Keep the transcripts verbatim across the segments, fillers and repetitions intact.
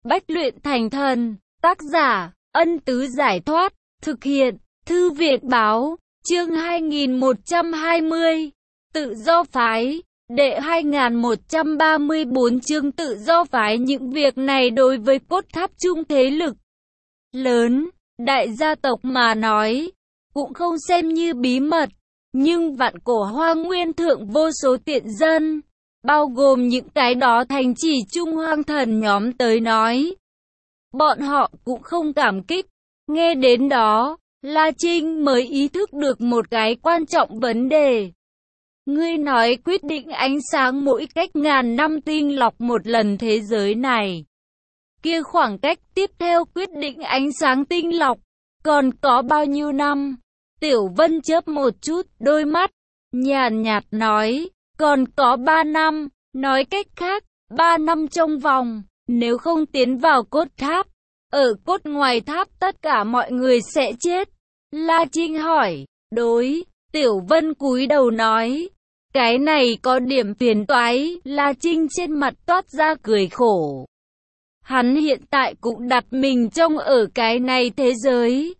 Bách luyện thành thần. Tác giả, Ân Tứ Giải Thoát. Thực hiện, Thư viện Báo. Chương hai nghìn một trăm hai mươi. Tự do phái. Đệ hai nghìn một trăm ba mươi bốn chương tự do phái. Những việc này đối với cốt tháp trung thế lực lớn, đại gia tộc mà nói, cũng không xem như bí mật. Nhưng vạn cổ hoang nguyên thượng vô số tiện dân, bao gồm những cái đó thành chỉ trung hoang thần nhóm tới nói, bọn họ cũng không cảm kích. Nghe đến đó, La Trinh mới ý thức được một cái quan trọng vấn đề. Ngươi nói quyết định ánh sáng mỗi cách ngàn năm tinh lọc một lần thế giới này. Kia khoảng cách tiếp theo quyết định ánh sáng tinh lọc, còn có bao nhiêu năm? Tiểu Vân chớp một chút đôi mắt, nhàn nhạt nói, còn có ba năm, nói cách khác, ba năm trong vòng, nếu không tiến vào cốt tháp, ở cốt ngoài tháp tất cả mọi người sẽ chết. La Trinh hỏi, đối, Tiểu Vân cúi đầu nói, cái này có điểm phiền toái. La Trinh trên mặt toát ra cười khổ. Hắn hiện tại cũng đặt mình trong ở cái này thế giới,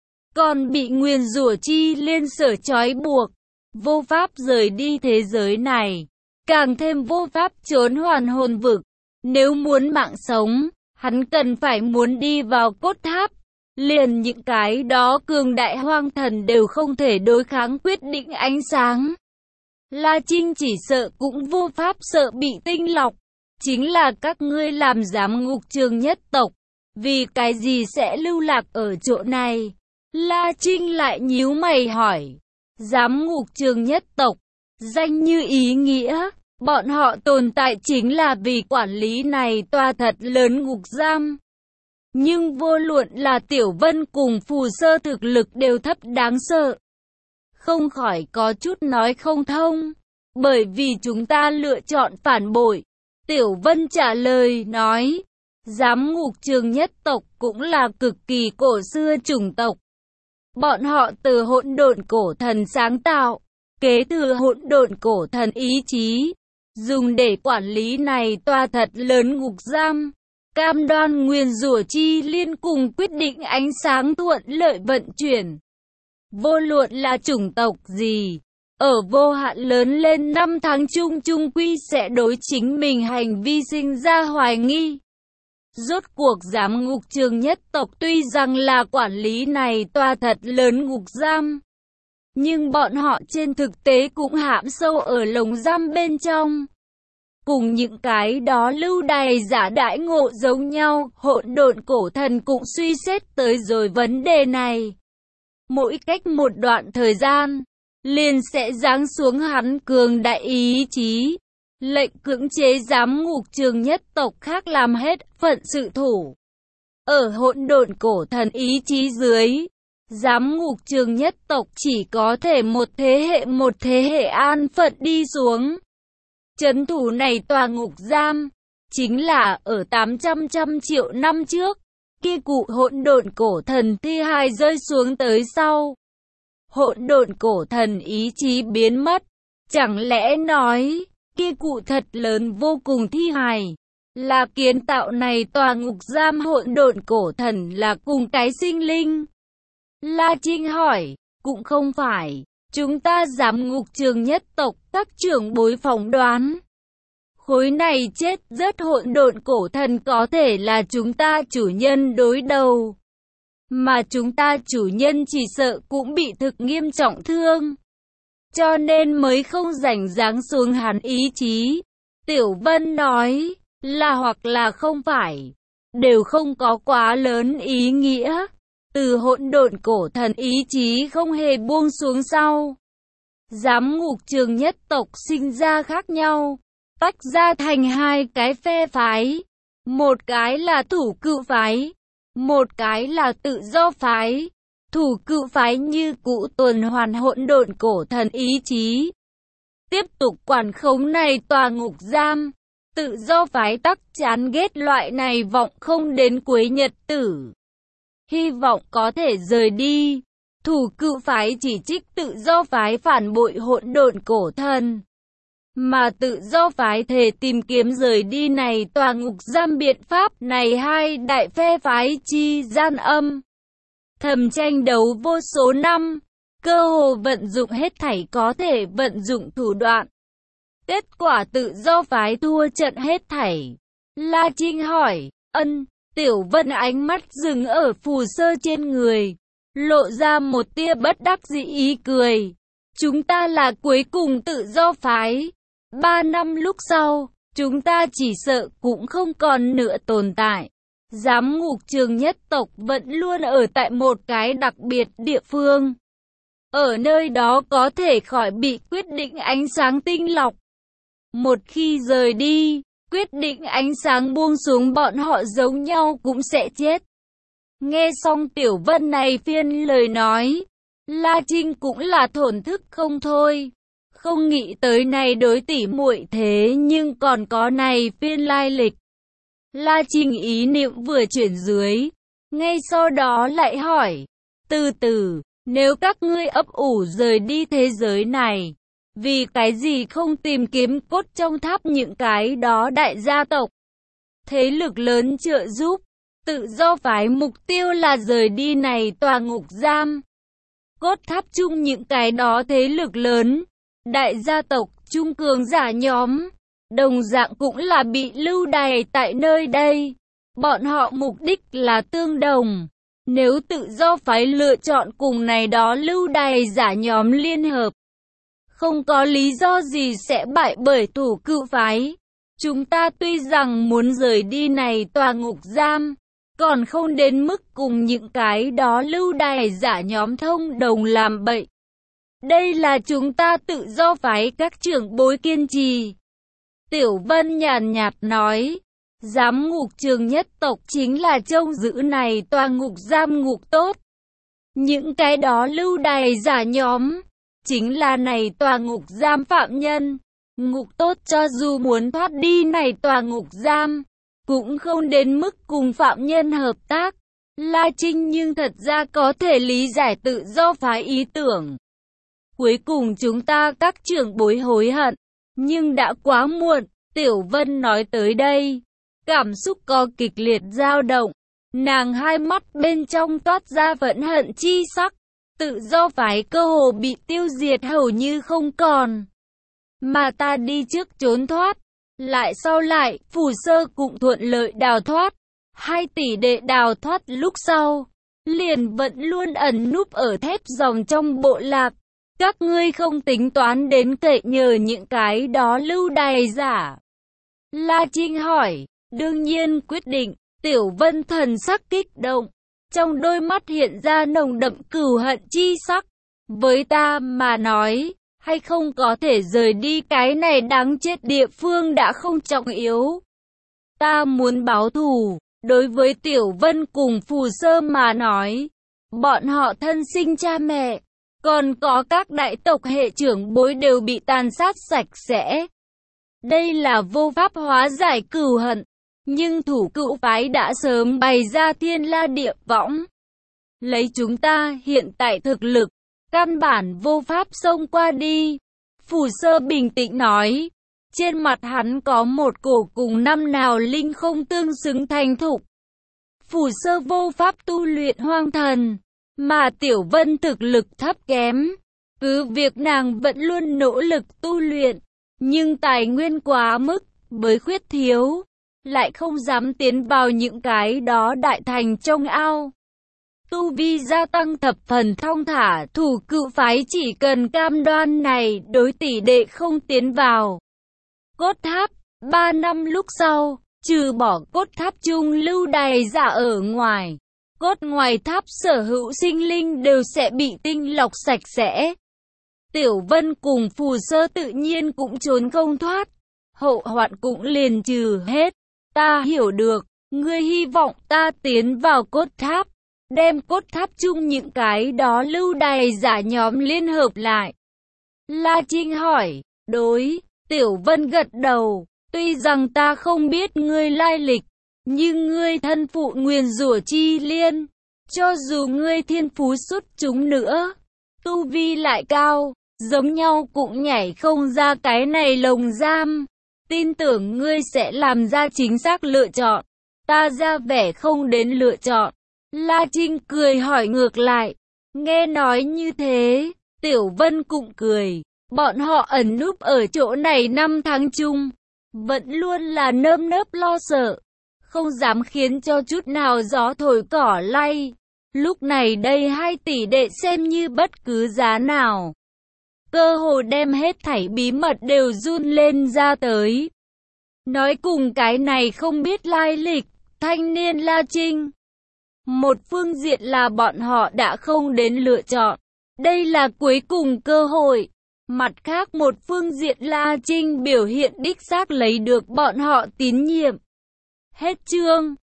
còn bị nguyền rủa chi liên sở trói buộc, vô pháp rời đi thế giới này, càng thêm vô pháp trốn hoàn hồn vực. Nếu muốn mạng sống, hắn cần phải muốn đi vào cốt tháp. Liền những cái đó cường đại hoang thần đều không thể đối kháng quyết định ánh sáng. La Trinh chỉ sợ cũng vô pháp sợ bị tinh lọc. Chính là các ngươi làm giám ngục trường nhất tộc, vì cái gì sẽ lưu lạc ở chỗ này? La Trinh lại nhíu mày hỏi. Giám ngục trường nhất tộc, danh như ý nghĩa, bọn họ tồn tại chính là vì quản lý này tòa thật lớn ngục giam. Nhưng vô luận là Tiểu Vân cùng Phù Sơ thực lực đều thấp đáng sợ. Không khỏi có chút nói không thông, bởi vì chúng ta lựa chọn phản bội. Tiểu Vân trả lời nói, giám ngục trường nhất tộc cũng là cực kỳ cổ xưa chủng tộc. Bọn họ từ hỗn độn cổ thần sáng tạo, kế thừa hỗn độn cổ thần ý chí, dùng để quản lý này tòa thật lớn ngục giam, cam đoan nguyền rủa chi liên cùng quyết định ánh sáng thuận lợi vận chuyển. Vô luận là chủng tộc gì, ở vô hạn lớn lên năm tháng chung chung quy sẽ đối chính mình hành vi sinh ra hoài nghi. Rốt cuộc giám ngục trường nhất tộc tuy rằng là quản lý này tòa thật lớn ngục giam, nhưng bọn họ trên thực tế cũng hãm sâu ở lồng giam bên trong. Cùng những cái đó lưu đày giả đãi ngộ giống nhau, hỗn độn cổ thần cũng suy xét tới rồi vấn đề này. Mỗi cách một đoạn thời gian, liền sẽ giáng xuống hắn cường đại ý chí, lệnh cưỡng chế giám ngục trường nhất tộc khác làm hết phận sự thủ. Ở hỗn độn cổ thần ý chí dưới, giám ngục trường nhất tộc chỉ có thể một thế hệ một thế hệ an phận đi xuống. Trấn thủ này tòa ngục giam, chính là ở tám trăm trăm triệu năm trước, kia cụ hỗn độn cổ thần thi hài rơi xuống tới sau. Hỗn độn cổ thần ý chí biến mất, chẳng lẽ nói, kia cụ thật lớn vô cùng thi hài, là kiến tạo này tòa ngục giam hỗn độn cổ thần là cùng cái sinh linh? La Trinh hỏi, cũng không phải, chúng ta giám ngục trường nhất tộc các trưởng bối phỏng đoán. Khối này chết rất hỗn độn cổ thần có thể là chúng ta chủ nhân đối đầu. Mà chúng ta chủ nhân chỉ sợ cũng bị thực nghiêm trọng thương, cho nên mới không rảnh giáng xuống hắn ý chí. Tiểu Vân nói, là hoặc là không phải, đều không có quá lớn ý nghĩa. Từ hỗn độn cổ thần ý chí không hề buông xuống sau, giám ngục trường nhất tộc sinh ra khác nhau, tách ra thành hai cái phe phái. Một cái là thủ cựu phái, một cái là tự do phái. Thủ cựu phái như cũ tuần hoàn hỗn độn cổ thần ý chí, tiếp tục quản khống này tòa ngục giam. Tự do phái tắc chán ghét loại này vọng không đến cuối nhật tử, hy vọng có thể rời đi. Thủ cựu phái chỉ trích tự do phái phản bội hỗn độn cổ thần. mà tự do phái thể tìm kiếm rời đi này tòa ngục giam biện pháp này hai đại phe phái chi gian âm thầm tranh đấu vô số năm, cơ hồ vận dụng hết thảy có thể vận dụng thủ đoạn. Kết quả tự do phái thua trận hết thảy. La Trinh hỏi, ân, Tiểu Vân ánh mắt dừng ở Phù Sơ trên người, lộ ra một tia bất đắc dĩ ý cười. Chúng ta là cuối cùng tự do phái. Ba năm lúc sau, chúng ta chỉ sợ cũng không còn nữa tồn tại. Giám ngục Trường Nhất tộc vẫn luôn ở tại một cái đặc biệt địa phương. Ở nơi đó có thể khỏi bị quyết định ánh sáng tinh lọc. Một khi rời đi, quyết định ánh sáng buông xuống bọn họ giống nhau cũng sẽ chết. Nghe xong Tiểu Vân này phiên lời nói, La Trinh cũng là thổn thức không thôi. Không nghĩ tới này đối tỷ muội thế nhưng còn có này phiên lai lịch. La Trinh ý niệm vừa chuyển dưới, ngay sau đó lại hỏi, từ từ, nếu các ngươi ấp ủ rời đi thế giới này, vì cái gì không tìm kiếm cốt trong tháp những cái đó đại gia tộc, thế lực lớn trợ giúp, tự do phái mục tiêu là rời đi này tòa ngục giam. Cốt tháp chung những cái đó thế lực lớn, đại gia tộc, trung cường giả nhóm, đồng dạng cũng là bị lưu đày tại nơi đây. Bọn họ mục đích là tương đồng. Nếu tự do phái lựa chọn cùng này đó lưu đày giả nhóm liên hợp, không có lý do gì sẽ bại bởi thủ cựu phái. Chúng ta tuy rằng muốn rời đi này tòa ngục giam, còn không đến mức cùng những cái đó lưu đày giả nhóm thông đồng làm bậy. Đây là chúng ta tự do phái các trưởng bối kiên trì. Tiểu Vân nhàn nhạt nói, giám ngục Trường Nhất tộc chính là trông giữ này tòa ngục giam ngục tốt. Những cái đó lưu đày giả nhóm, chính là này tòa ngục giam phạm nhân. Ngục tốt cho dù muốn thoát đi này tòa ngục giam, cũng không đến mức cùng phạm nhân hợp tác. La Trinh nhưng thật ra có thể lý giải tự do phái ý tưởng. Cuối cùng chúng ta các trưởng bối hối hận, nhưng đã quá muộn. Tiểu Vân nói tới đây, cảm xúc có kịch liệt dao động, nàng hai mắt bên trong toát ra phẫn hận chi sắc. Tự do phái cơ hồ bị tiêu diệt hầu như không còn, mà ta đi trước trốn thoát, lại sau lại Phù Sơ cũng thuận lợi đào thoát. Hai tỷ đệ đào thoát lúc sau, liền vẫn luôn ẩn núp ở thép dòng trong bộ lạc. Các ngươi không tính toán đến cậy nhờ những cái đó lưu đày giả? La Trinh hỏi. Đương nhiên quyết định. Tiểu Vân thần sắc kích động, trong đôi mắt hiện ra nồng đậm cừu hận chi sắc. Với ta mà nói, hay không có thể rời đi cái này đáng chết địa phương đã không trọng yếu. Ta muốn báo thù. Đối với Tiểu Vân cùng Phù Sơ mà nói, bọn họ thân sinh cha mẹ, còn có các đại tộc hệ trưởng bối đều bị tàn sát sạch sẽ. Đây là vô pháp hóa giải cừu hận, nhưng thủ cựu phái đã sớm bày ra thiên la địa võng. Lấy chúng ta hiện tại thực lực, căn bản vô pháp xông qua đi. Phù Sơ bình tĩnh nói, trên mặt hắn có một cổ cùng năm nào linh không tương xứng thành thục. Phù Sơ vô pháp tu luyện hoang thần, mà Tiểu Vân thực lực thấp kém. Cứ việc nàng vẫn luôn nỗ lực tu luyện, nhưng tài nguyên quá mức, với khuyết thiếu, lại không dám tiến vào những cái đó đại thành trong ao. Tu vi gia tăng thập phần thong thả, thủ cựu phái chỉ cần cam đoan này đối tỷ đệ không tiến vào cốt tháp. Ba năm lúc sau, trừ bỏ cốt tháp chung lưu đày giả ở ngoài, cốt ngoài tháp sở hữu sinh linh đều sẽ bị tinh lọc sạch sẽ. Tiểu Vân cùng Phù Sơ tự nhiên cũng trốn không thoát, hậu hoạn cũng liền trừ hết. Ta hiểu được, ngươi hy vọng ta tiến vào cốt tháp, đem cốt tháp chung những cái đó lưu đày giả nhóm liên hợp lại. La Trinh hỏi. Đối. Tiểu Vân gật đầu. Tuy rằng ta không biết ngươi lai lịch, nhưng ngươi thân phụ nguyền rủa chi liên, cho dù ngươi thiên phú xuất chúng nữa, tu vi lại cao, giống nhau cũng nhảy không ra cái này lồng giam. Tin tưởng ngươi sẽ làm ra chính xác lựa chọn. Ta ra vẻ không đến lựa chọn. La Trinh cười hỏi ngược lại. Nghe nói như thế, Tiểu Vân cũng cười. Bọn họ ẩn núp ở chỗ này năm tháng chung, vẫn luôn là nơm nớp lo sợ, không dám khiến cho chút nào gió thổi cỏ lay. Lúc này đây hai tỷ đệ xem như bất cứ giá nào, cơ hồ đem hết thảy bí mật đều run lên ra tới. Nói cùng cái này không biết lai lịch, thanh niên La Trinh. Một phương diện là bọn họ đã không đến lựa chọn, đây là cuối cùng cơ hội. Mặt khác một phương diện La Trinh biểu hiện đích xác lấy được bọn họ tín nhiệm. Hết chương.